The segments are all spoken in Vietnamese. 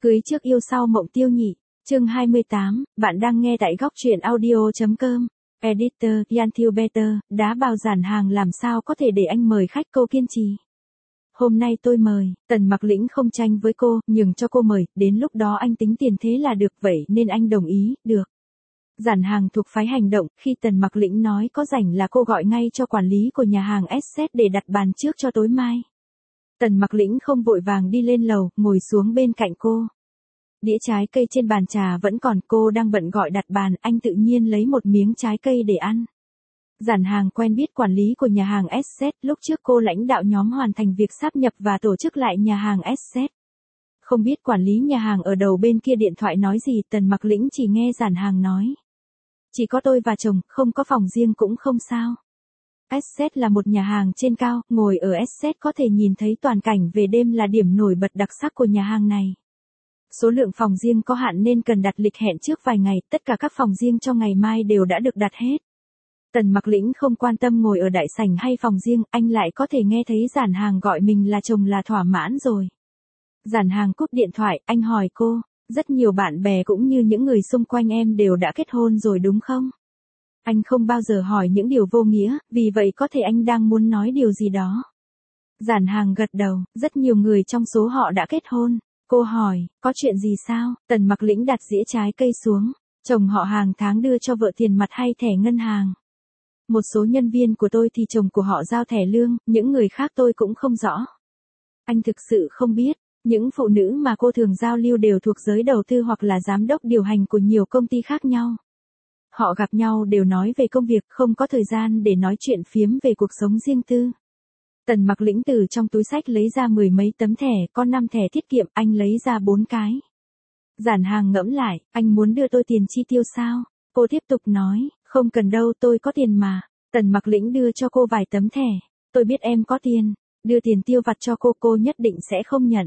Cưới trước yêu sau mộng tiêu nhị. Chương 28, bạn đang nghe tại góc truyện audio.com. Editor, Ian Better, đã bao giản hàng làm sao có thể để anh mời khách cô kiên trì. Hôm nay tôi mời, Tần Mặc Lĩnh không tranh với cô, nhường cho cô mời, đến lúc đó anh tính tiền thế là được vậy nên anh đồng ý, được. Giản hàng thuộc phái hành động, khi Tần Mặc Lĩnh nói có rảnh là cô gọi ngay cho quản lý của nhà hàng SZ để đặt bàn trước cho tối mai. Tần Mặc Lĩnh không vội vàng đi lên lầu, ngồi xuống bên cạnh cô. Đĩa trái cây trên bàn trà vẫn còn, cô đang bận gọi đặt bàn, anh tự nhiên lấy một miếng trái cây để ăn. Giản hàng quen biết quản lý của nhà hàng SZ, lúc trước cô lãnh đạo nhóm hoàn thành việc sáp nhập và tổ chức lại nhà hàng SZ. Không biết quản lý nhà hàng ở đầu bên kia điện thoại nói gì, Tần Mặc Lĩnh chỉ nghe giản hàng nói. Chỉ có tôi và chồng, không có phòng riêng cũng không sao. SZ là một nhà hàng trên cao, ngồi ở SZ có thể nhìn thấy toàn cảnh về đêm là điểm nổi bật đặc sắc của nhà hàng này. Số lượng phòng riêng có hạn nên cần đặt lịch hẹn trước vài ngày, tất cả các phòng riêng cho ngày mai đều đã được đặt hết. Tần Mặc Lĩnh không quan tâm ngồi ở đại sảnh hay phòng riêng, anh lại có thể nghe thấy giản hàng gọi mình là chồng là thỏa mãn rồi. Giản hàng cúp điện thoại, anh hỏi cô, rất nhiều bạn bè cũng như những người xung quanh em đều đã kết hôn rồi đúng không? Anh không bao giờ hỏi những điều vô nghĩa, vì vậy có thể anh đang muốn nói điều gì đó. Giản hàng gật đầu, rất nhiều người trong số họ đã kết hôn. Cô hỏi, có chuyện gì sao? Tần Mặc Lĩnh đặt dĩa trái cây xuống. Chồng họ hàng tháng đưa cho vợ tiền mặt hay thẻ ngân hàng? Một số nhân viên của tôi thì chồng của họ giao thẻ lương, những người khác tôi cũng không rõ. Anh thực sự không biết, những phụ nữ mà cô thường giao lưu đều thuộc giới đầu tư hoặc là giám đốc điều hành của nhiều công ty khác nhau. Họ gặp nhau đều nói về công việc, không có thời gian để nói chuyện phiếm về cuộc sống riêng tư. Tần Mặc Lĩnh từ trong túi xách lấy ra 10 mấy tấm thẻ, có 5 thẻ tiết kiệm, anh lấy ra 4 cái. Giản hàng ngẫm lại, anh muốn đưa tôi tiền chi tiêu sao? Cô tiếp tục nói, không cần đâu, tôi có tiền mà. Tần Mặc Lĩnh đưa cho cô vài tấm thẻ. Tôi biết em có tiền, đưa tiền tiêu vặt cho cô nhất định sẽ không nhận.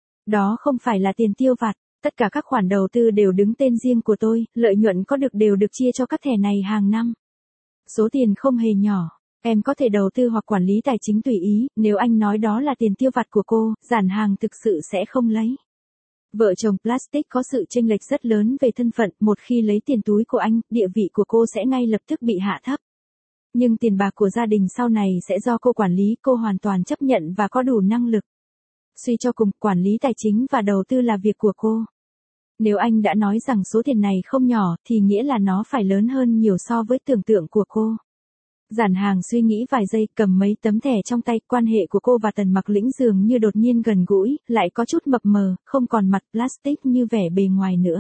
Đó không phải là tiền tiêu vặt, tất cả các khoản đầu tư đều đứng tên riêng của tôi, lợi nhuận có được đều được chia cho các thẻ này hàng năm. Số tiền không hề nhỏ. Em có thể đầu tư hoặc quản lý tài chính tùy ý, nếu anh nói đó là tiền tiêu vặt của cô, giản hàng thực sự sẽ không lấy. Vợ chồng Plastic có sự chênh lệch rất lớn về thân phận, một khi lấy tiền túi của anh, địa vị của cô sẽ ngay lập tức bị hạ thấp. Nhưng tiền bạc của gia đình sau này sẽ do cô quản lý, cô hoàn toàn chấp nhận và có đủ năng lực. Suy cho cùng, quản lý tài chính và đầu tư là việc của cô. Nếu anh đã nói rằng số tiền này không nhỏ, thì nghĩa là nó phải lớn hơn nhiều so với tưởng tượng của cô. Giản hàng suy nghĩ vài giây, cầm mấy tấm thẻ trong tay, quan hệ của cô và Tần Mặc Lĩnh dường như đột nhiên gần gũi, lại có chút mập mờ, không còn mặt plastic như vẻ bề ngoài nữa.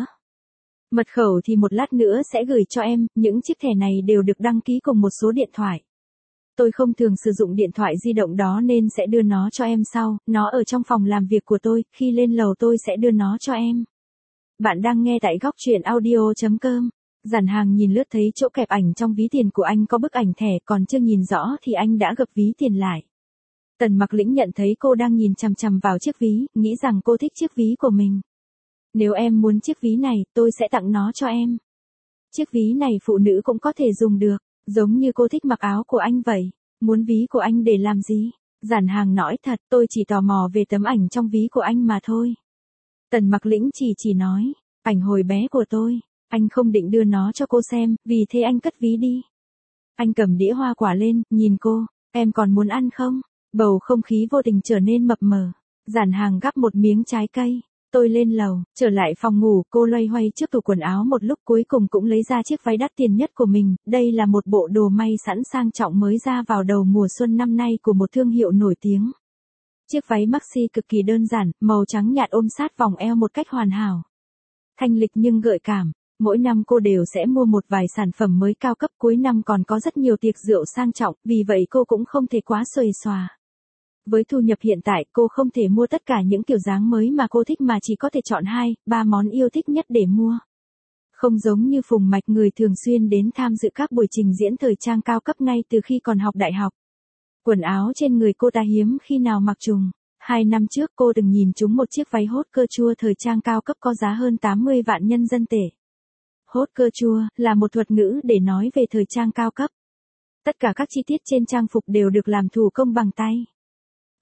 Mật khẩu thì một lát nữa sẽ gửi cho em, những chiếc thẻ này đều được đăng ký cùng một số điện thoại. Tôi không thường sử dụng điện thoại di động đó nên sẽ đưa nó cho em sau, nó ở trong phòng làm việc của tôi, khi lên lầu tôi sẽ đưa nó cho em. Bạn đang nghe tại góc truyện audio.com. Giản hàng nhìn lướt thấy chỗ kẹp ảnh trong ví tiền của anh có bức ảnh thẻ, còn chưa nhìn rõ thì anh đã gập ví tiền lại. Tần Mặc Lĩnh nhận thấy cô đang nhìn chằm chằm vào chiếc ví, nghĩ rằng cô thích chiếc ví của mình. Nếu em muốn chiếc ví này, tôi sẽ tặng nó cho em. Chiếc ví này phụ nữ cũng có thể dùng được, giống như cô thích mặc áo của anh vậy. Muốn ví của anh để làm gì? Giản hàng nói thật, tôi chỉ tò mò về tấm ảnh trong ví của anh mà thôi. Tần Mặc Lĩnh chỉ nói, ảnh hồi bé của tôi. Anh không định đưa nó cho cô xem, vì thế anh cất ví đi. Anh cầm đĩa hoa quả lên, nhìn cô, em còn muốn ăn không? Bầu không khí vô tình trở nên mập mờ. Giản hàng gắp một miếng trái cây. Tôi lên lầu, trở lại phòng ngủ, cô loay hoay trước tủ quần áo một lúc cuối cùng cũng lấy ra chiếc váy đắt tiền nhất của mình. Đây là một bộ đồ may sẵn sang trọng mới ra vào đầu mùa xuân năm nay của một thương hiệu nổi tiếng. Chiếc váy maxi cực kỳ đơn giản, màu trắng nhạt ôm sát vòng eo một cách hoàn hảo. Thanh lịch nhưng gợi cảm. Mỗi năm cô đều sẽ mua một vài sản phẩm mới cao cấp, cuối năm còn có rất nhiều tiệc rượu sang trọng, vì vậy cô cũng không thể quá xuề xòa. Với thu nhập hiện tại, cô không thể mua tất cả những kiểu dáng mới mà cô thích mà chỉ có thể chọn 2, 3 món yêu thích nhất để mua. Không giống như Phùng Mạch, người thường xuyên đến tham dự các buổi trình diễn thời trang cao cấp ngay từ khi còn học đại học. Quần áo trên người cô ta hiếm khi nào mặc trùng. 2 năm trước cô từng nhìn trúng một chiếc váy hốt cơ chua thời trang cao cấp có giá hơn 80 vạn nhân dân tệ. Hốt cơ chua là một thuật ngữ để nói về thời trang cao cấp. Tất cả các chi tiết trên trang phục đều được làm thủ công bằng tay.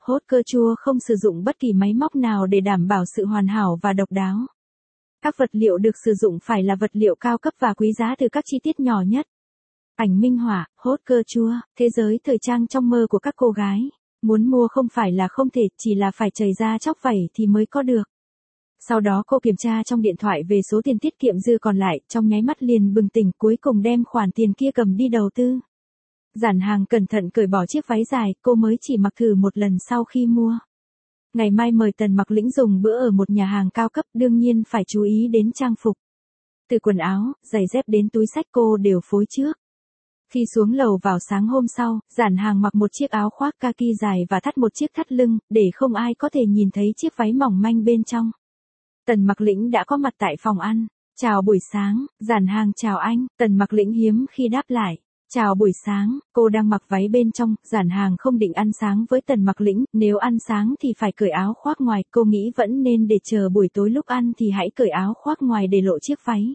hốt cơ chua không sử dụng bất kỳ máy móc nào để đảm bảo sự hoàn hảo và độc đáo. Các vật liệu được sử dụng phải là vật liệu cao cấp và quý giá từ các chi tiết nhỏ nhất. Ảnh minh họa, hốt cơ chua, thế giới thời trang trong mơ của các cô gái. Muốn mua không phải là không thể, chỉ là phải chảy ra chóc vẩy thì mới có được. Sau đó cô kiểm tra trong điện thoại về số tiền tiết kiệm dư còn lại, trong nháy mắt liền bừng tỉnh, cuối cùng đem khoản tiền kia cầm đi đầu tư. Giản Hàng cẩn thận cởi bỏ chiếc váy dài, cô mới chỉ mặc thử một lần sau khi mua. Ngày mai mời Tần Mặc Lĩnh dùng bữa ở một nhà hàng cao cấp, đương nhiên phải chú ý đến trang phục. Từ quần áo, giày dép đến túi xách cô đều phối trước. Khi xuống lầu vào sáng hôm sau, Giản Hàng mặc một chiếc áo khoác kaki dài và thắt một chiếc thắt lưng, để không ai có thể nhìn thấy chiếc váy mỏng manh bên trong. Tần Mặc Lĩnh đã có mặt tại phòng ăn. Chào buổi sáng, Giản Hàng chào anh, Tần Mặc Lĩnh hiếm khi đáp lại. Chào buổi sáng, cô đang mặc váy bên trong, Giản Hàng không định ăn sáng với Tần Mặc Lĩnh, nếu ăn sáng thì phải cởi áo khoác ngoài, cô nghĩ vẫn nên để chờ buổi tối lúc ăn thì hãy cởi áo khoác ngoài để lộ chiếc váy.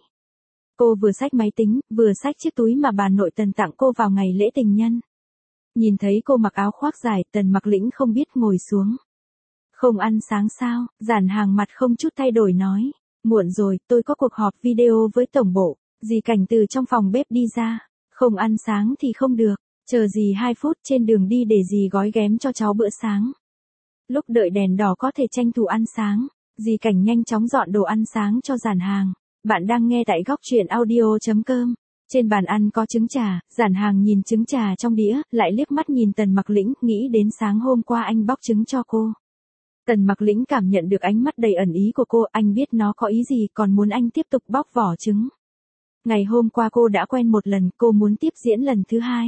Cô vừa xách máy tính, vừa xách chiếc túi mà bà nội Tần tặng cô vào ngày lễ tình nhân. Nhìn thấy cô mặc áo khoác dài, Tần Mặc Lĩnh không biết ngồi xuống. Không ăn sáng sao? Giản Hàng mặt không chút thay đổi nói. Muộn rồi, tôi có cuộc họp video với tổng bộ. Dì Cảnh từ trong phòng bếp đi ra. Không ăn sáng thì không được. Chờ dì 2 phút trên đường đi để dì gói ghém cho cháu bữa sáng. Lúc đợi đèn đỏ có thể tranh thủ ăn sáng. Dì Cảnh nhanh chóng dọn đồ ăn sáng cho Giản Hàng. Bạn đang nghe tại góc truyện audio.com. Trên bàn ăn có trứng trà, Giản Hàng nhìn trứng trà trong đĩa, lại liếc mắt nhìn Tần Mặc Lĩnh, nghĩ đến sáng hôm qua anh bóc trứng cho cô. Tần Mặc Lĩnh cảm nhận được ánh mắt đầy ẩn ý của cô, anh biết nó có ý gì, còn muốn anh tiếp tục bóc vỏ trứng. Ngày hôm qua cô đã quen một lần, cô muốn tiếp diễn lần thứ 2.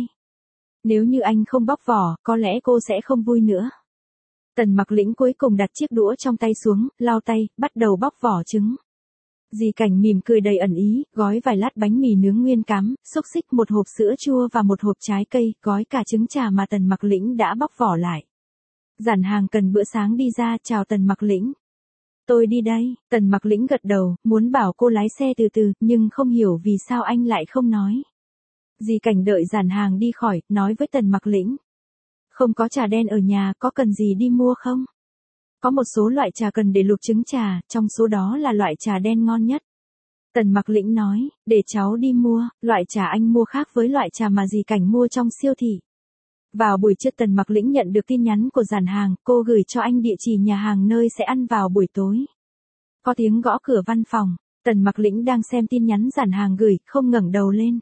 Nếu như anh không bóc vỏ, có lẽ cô sẽ không vui nữa. Tần Mặc Lĩnh cuối cùng đặt chiếc đũa trong tay xuống, lau tay, bắt đầu bóc vỏ trứng. Dì Cảnh mỉm cười đầy ẩn ý, gói vài lát bánh mì nướng nguyên cám, xúc xích, một hộp sữa chua và một hộp trái cây, gói cả trứng trà mà Tần Mặc Lĩnh đã bóc vỏ lại. Giản Hàng cần bữa sáng đi ra, chào Tần Mặc Lĩnh. Tôi đi đây, Tần Mặc Lĩnh gật đầu, muốn bảo cô lái xe từ từ, nhưng không hiểu vì sao anh lại không nói. Dì Cảnh đợi Giản Hàng đi khỏi, nói với Tần Mặc Lĩnh. Không có trà đen ở nhà, có cần gì đi mua không? Có một số loại trà cần để luộc trứng trà, trong số đó là loại trà đen ngon nhất. Tần Mặc Lĩnh nói, để cháu đi mua, loại trà anh mua khác với loại trà mà dì Cảnh mua trong siêu thị. Vào buổi trưa Tần Mặc Lĩnh nhận được tin nhắn của Giản Hàng, cô gửi cho anh địa chỉ nhà hàng nơi sẽ ăn vào buổi tối. Có tiếng gõ cửa văn phòng, Tần Mặc Lĩnh đang xem tin nhắn Giản Hàng gửi, không ngẩng đầu lên.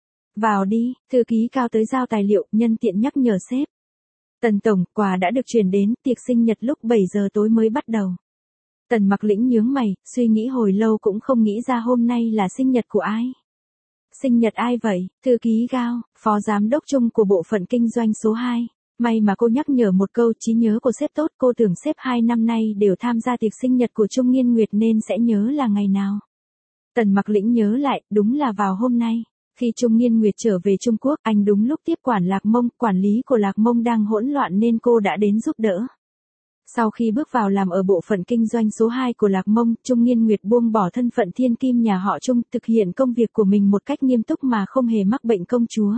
Vào đi, thư ký Cao tới giao tài liệu, nhân tiện nhắc nhở sếp. Tần tổng, quà đã được chuyển đến, tiệc sinh nhật lúc 7 giờ tối mới bắt đầu. Tần Mặc Lĩnh nhướng mày, suy nghĩ hồi lâu cũng không nghĩ ra hôm nay là sinh nhật của ai. Sinh nhật ai vậy? Thư ký Gao, phó giám đốc chung của bộ phận kinh doanh số 2. May mà cô nhắc nhở một câu, trí nhớ của sếp tốt, cô tưởng sếp 2 năm nay đều tham gia tiệc sinh nhật của Trung Nghiên Nguyệt nên sẽ nhớ là ngày nào. Tần Mặc Lĩnh nhớ lại, đúng là vào hôm nay. Khi Trung Nghiên Nguyệt trở về Trung Quốc, anh đúng lúc tiếp quản Lạc Mông, quản lý của Lạc Mông đang hỗn loạn nên cô đã đến giúp đỡ. Sau khi bước vào làm ở bộ phận kinh doanh số 2 của Lạc Mông, Trung Nghiên Nguyệt buông bỏ thân phận thiên kim nhà họ Trung, thực hiện công việc của mình một cách nghiêm túc mà không hề mắc bệnh công chúa.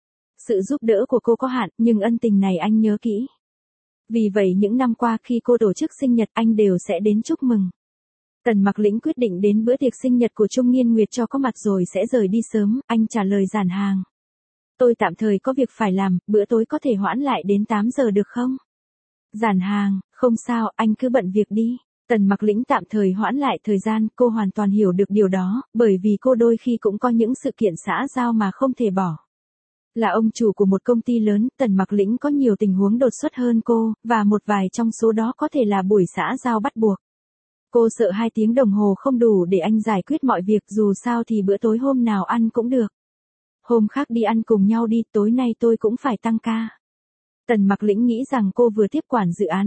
Sự giúp đỡ của cô có hạn, nhưng ân tình này anh nhớ kỹ. Vì vậy những năm qua khi cô tổ chức sinh nhật anh đều sẽ đến chúc mừng. Tần Mặc Lĩnh quyết định đến bữa tiệc sinh nhật của Trung Nghiên Nguyệt cho có mặt rồi sẽ rời đi sớm, anh trả lời Giản Hàng. Tôi tạm thời có việc phải làm, bữa tối có thể hoãn lại đến 8 giờ được không? Giản Hàng, không sao, anh cứ bận việc đi. Tần Mặc Lĩnh tạm thời hoãn lại thời gian, cô hoàn toàn hiểu được điều đó, bởi vì cô đôi khi cũng có những sự kiện xã giao mà không thể bỏ. Là ông chủ của một công ty lớn, Tần Mặc Lĩnh có nhiều tình huống đột xuất hơn cô, và một vài trong số đó có thể là buổi xã giao bắt buộc. Cô sợ 2 tiếng đồng hồ không đủ để anh giải quyết mọi việc, dù sao thì bữa tối hôm nào ăn cũng được. Hôm khác đi ăn cùng nhau đi, tối nay tôi cũng phải tăng ca. Tần Mặc Lĩnh nghĩ rằng cô vừa tiếp quản dự án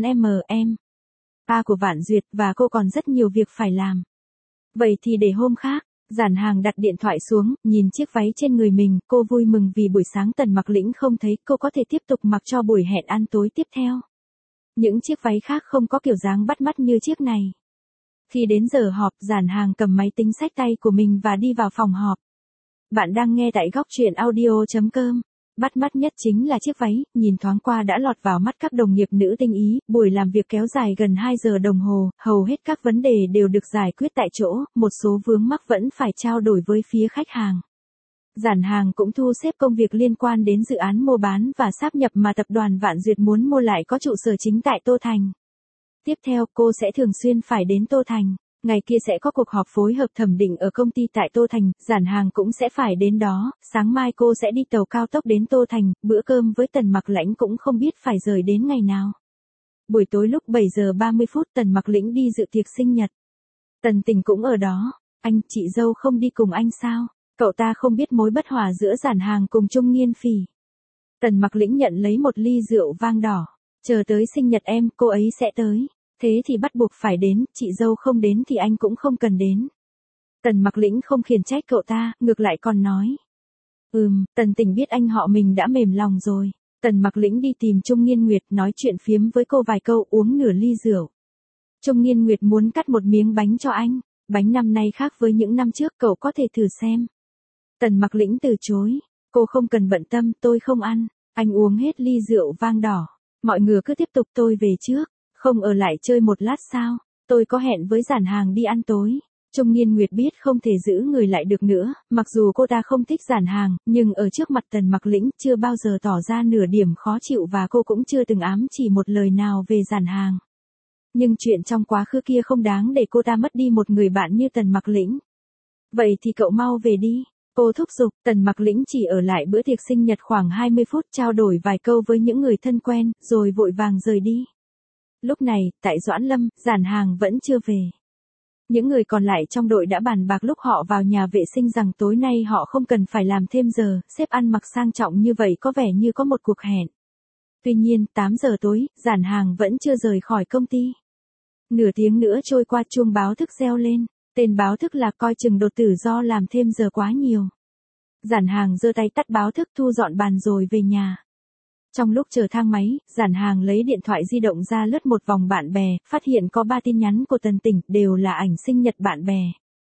M&A của Vạn Duyệt và cô còn rất nhiều việc phải làm. Vậy thì để hôm khác. Giản Hàng đặt điện thoại xuống, nhìn chiếc váy trên người mình, cô vui mừng vì buổi sáng Tần Mặc Lĩnh không thấy, cô có thể tiếp tục mặc cho buổi hẹn ăn tối tiếp theo. Những chiếc váy khác không có kiểu dáng bắt mắt như chiếc này. Khi đến giờ họp, Giản Hàng cầm máy tính xách tay của mình và đi vào phòng họp. Bạn đang nghe tại góc truyện audio.com. Bắt mắt nhất chính là chiếc váy, nhìn thoáng qua đã lọt vào mắt các đồng nghiệp nữ tinh ý, buổi làm việc kéo dài gần 2 giờ đồng hồ, hầu hết các vấn đề đều được giải quyết tại chỗ, một số vướng mắc vẫn phải trao đổi với phía khách hàng. Giản Hàng cũng thu xếp công việc liên quan đến dự án mua bán và sáp nhập mà tập đoàn Vạn Duyệt muốn mua lại có trụ sở chính tại Tô Thành. Tiếp theo, cô sẽ thường xuyên phải đến Tô Thành. Ngày kia sẽ có cuộc họp phối hợp thẩm định ở công ty tại Tô Thành, Giản Hàng cũng sẽ phải đến đó, sáng mai cô sẽ đi tàu cao tốc đến Tô Thành, bữa cơm với Tần Mặc Lãnh cũng không biết phải rời đến ngày nào. Buổi tối lúc 7 giờ 30 phút Tần Mặc Lĩnh đi dự tiệc sinh nhật. Tần Tình cũng ở đó, anh, chị dâu không đi cùng anh sao? Cậu ta không biết mối bất hòa giữa Giản Hàng cùng Trung Nghiên Phỉ. Tần Mặc Lĩnh nhận lấy một ly rượu vang đỏ, chờ tới sinh nhật em, cô ấy sẽ tới. Thế thì bắt buộc phải đến, chị dâu không đến thì anh cũng không cần đến. Tần Mặc Lĩnh không khiển trách cậu ta, ngược lại còn nói. Tần Tình biết anh họ mình đã mềm lòng rồi. Tần Mặc Lĩnh đi tìm Trung Nghiên Nguyệt nói chuyện phiếm với cô vài câu, uống nửa ly rượu. Trung Nghiên Nguyệt muốn cắt một miếng bánh cho anh. Bánh năm nay khác với những năm trước, cậu có thể thử xem. Tần Mặc Lĩnh từ chối. Cô không cần bận tâm, tôi không ăn. Anh uống hết ly rượu vang đỏ. Mọi người cứ tiếp tục, tôi về trước. Không ở lại chơi một lát sao? Tôi có hẹn với Giản Hàng đi ăn tối. Trung Nghiên Nguyệt biết không thể giữ người lại được nữa, mặc dù cô ta không thích Giản Hàng, nhưng ở trước mặt Tần Mặc Lĩnh chưa bao giờ tỏ ra nửa điểm khó chịu và cô cũng chưa từng ám chỉ một lời nào về Giản Hàng. Nhưng chuyện trong quá khứ kia không đáng để cô ta mất đi một người bạn như Tần Mặc Lĩnh. Vậy thì cậu mau về đi. Cô thúc giục. Tần Mặc Lĩnh chỉ ở lại bữa tiệc sinh nhật khoảng 20 phút trao đổi vài câu với những người thân quen, rồi vội vàng rời đi. Lúc này, tại Doãn Lâm, Giản Hàng vẫn chưa về. Những người còn lại trong đội đã bàn bạc lúc họ vào nhà vệ sinh rằng tối nay họ không cần phải làm thêm giờ, sếp ăn mặc sang trọng như vậy có vẻ như có một cuộc hẹn. Tuy nhiên, 8 giờ tối, Giản Hàng vẫn chưa rời khỏi công ty. Nửa tiếng nữa trôi qua chuông báo thức reo lên, tên báo thức là coi chừng đột tử do làm thêm giờ quá nhiều. Giản Hàng giơ tay tắt báo thức thu dọn bàn rồi về nhà. Trong lúc chờ thang máy, Giản Hàng lấy điện thoại di động ra lướt một vòng bạn bè, phát hiện có 3 tin nhắn của Tần Tình, đều là ảnh sinh nhật bạn bè.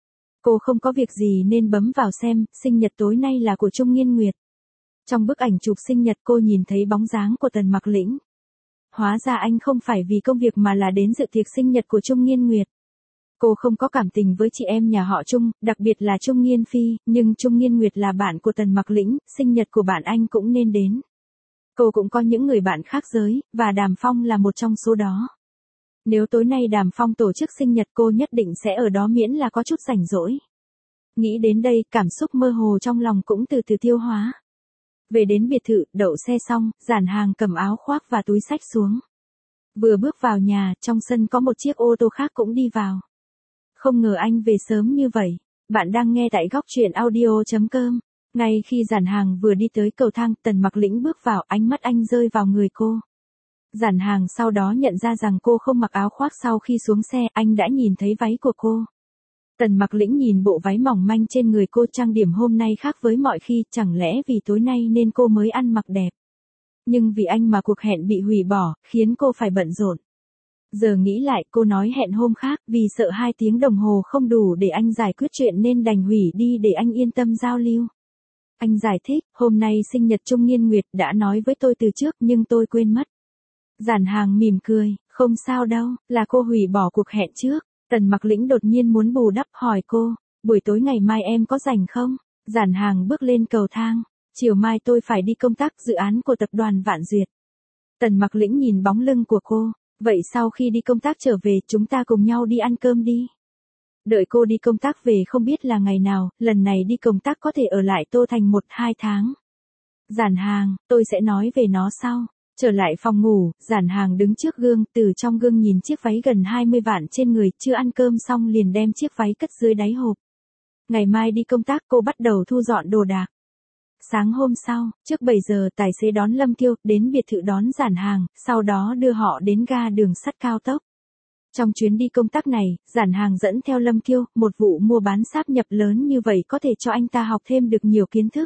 Cô không có việc gì nên bấm vào xem, sinh nhật tối nay là của Trung Nghiên Nguyệt. Trong bức ảnh chụp sinh nhật cô nhìn thấy bóng dáng của Tần Mặc Lĩnh. Hóa ra anh không phải vì công việc mà là đến dự tiệc sinh nhật của Trung Nghiên Nguyệt. Cô không có cảm tình với chị em nhà họ Trung, đặc biệt là Trung Nghiên Phi, nhưng Trung Nghiên Nguyệt là bạn của Tần Mặc Lĩnh, sinh nhật của bạn anh cũng nên đến. Cô cũng có những người bạn khác giới, và Đàm Phong là một trong số đó. Nếu tối nay Đàm Phong tổ chức sinh nhật cô nhất định sẽ ở đó miễn là có chút rảnh rỗi. Nghĩ đến đây, cảm xúc mơ hồ trong lòng cũng từ từ tiêu hóa. Về đến biệt thự, đậu xe xong, Giản Hàng cầm áo khoác và túi xách xuống. Vừa bước vào nhà, trong sân có một chiếc ô tô khác cũng đi vào. Không ngờ anh về sớm như vậy. Bạn đang nghe tại góc truyện audio.com. Ngay khi Giản Hàng vừa đi tới cầu thang, Tần Mặc Lĩnh bước vào, ánh mắt anh rơi vào người cô. Giản Hàng sau đó nhận ra rằng cô không mặc áo khoác. Sau khi xuống xe, anh đã nhìn thấy váy của cô. Tần Mặc Lĩnh nhìn bộ váy mỏng manh trên người cô, trang điểm hôm nay khác với mọi khi, chẳng lẽ vì tối nay nên cô mới ăn mặc đẹp. Nhưng vì anh mà cuộc hẹn bị hủy bỏ, khiến cô phải bận rộn. Giờ nghĩ lại, cô nói hẹn hôm khác, vì sợ 2 tiếng đồng hồ không đủ để anh giải quyết chuyện nên đành hủy đi để anh yên tâm giao lưu. Anh giải thích, hôm nay sinh nhật Trung Nghiên Nguyệt, đã nói với tôi từ trước nhưng tôi quên mất. Giản Hàng mỉm cười, không sao đâu, là cô hủy bỏ cuộc hẹn trước. Tần Mặc Lĩnh đột nhiên muốn bù đắp, hỏi cô, buổi tối ngày mai em có rảnh không? Giản Hàng bước lên cầu thang, chiều mai tôi phải đi công tác dự án của tập đoàn Vạn Duyệt. Tần Mặc Lĩnh nhìn bóng lưng của cô, vậy sau khi đi công tác trở về chúng ta cùng nhau đi ăn cơm đi. Đợi cô đi công tác về không biết là ngày nào, lần này đi công tác có thể ở lại Tô Thành 1-2 tháng. Giản Hàng, tôi sẽ nói về nó sau. Trở lại phòng ngủ, Giản Hàng đứng trước gương, từ trong gương nhìn chiếc váy gần 20 vạn trên người, chưa ăn cơm xong liền đem chiếc váy cất dưới đáy hộp. Ngày mai đi công tác cô bắt đầu thu dọn đồ đạc. Sáng hôm sau, trước 7 giờ tài xế đón Lâm Kiêu, đến biệt thự đón Giản Hàng, sau đó đưa họ đến ga đường sắt cao tốc. Trong chuyến đi công tác này, Giản Hàng dẫn theo Lâm Kiêu, một vụ mua bán sáp nhập lớn như vậy có thể cho anh ta học thêm được nhiều kiến thức.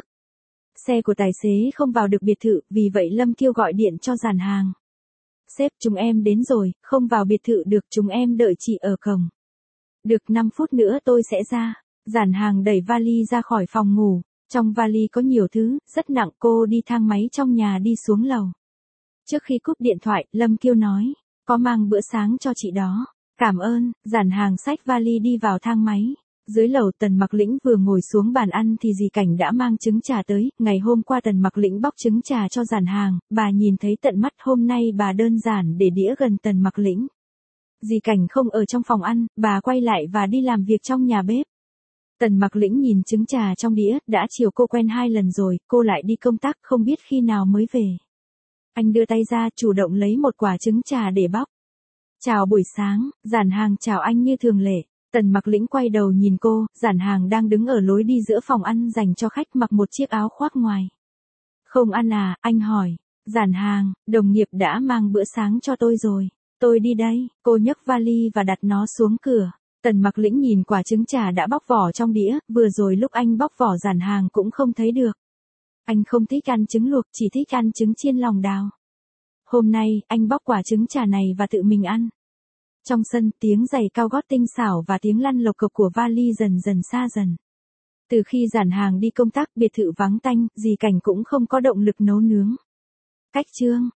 Xe của tài xế không vào được biệt thự, vì vậy Lâm Kiêu gọi điện cho Giản Hàng. Sếp, chúng em đến rồi, không vào biệt thự được, chúng em đợi chị ở cổng. Được 5 phút nữa tôi sẽ ra. Giản Hàng đẩy vali ra khỏi phòng ngủ. Trong vali có nhiều thứ, rất nặng, cô đi thang máy trong nhà đi xuống lầu. Trước khi cúp điện thoại, Lâm Kiêu nói, có mang bữa sáng cho chị đó. Cảm ơn, Giản Hàng xách vali đi vào thang máy. Dưới lầu Tần Mặc Lĩnh vừa ngồi xuống bàn ăn thì dì Cảnh đã mang trứng trà tới. Ngày hôm qua Tần Mặc Lĩnh bóc trứng trà cho Giản Hàng, bà nhìn thấy tận mắt, hôm nay bà đơn giản để đĩa gần Tần Mặc Lĩnh. Dì Cảnh không ở trong phòng ăn, bà quay lại và đi làm việc trong nhà bếp. Tần Mặc Lĩnh nhìn trứng trà trong đĩa, đã chiều cô quen 2 lần rồi, cô lại đi công tác không biết khi nào mới về. Anh đưa tay ra chủ động lấy một quả trứng trà để bóc. Chào buổi sáng, Giản Hàng chào anh như thường lệ. Tần Mặc Lĩnh quay đầu nhìn cô, Giản Hàng đang đứng ở lối đi giữa phòng ăn dành cho khách mặc một chiếc áo khoác ngoài. Không ăn à, anh hỏi. Giản Hàng, đồng nghiệp đã mang bữa sáng cho tôi rồi. Tôi đi đây, cô nhấc vali và đặt nó xuống cửa. Tần Mặc Lĩnh nhìn quả trứng trà đã bóc vỏ trong đĩa, vừa rồi lúc anh bóc vỏ Giản Hàng cũng không thấy được. Anh không thích ăn trứng luộc, chỉ thích ăn trứng chiên lòng đào. Hôm nay, anh bóc quả trứng trà này và tự mình ăn. Trong sân, tiếng giày cao gót tinh xảo và tiếng lăn lộc cộc của vali dần dần xa dần. Từ khi Giản Hàng đi công tác, biệt thự vắng tanh, dì Cảnh cũng không có động lực nấu nướng. Cách chương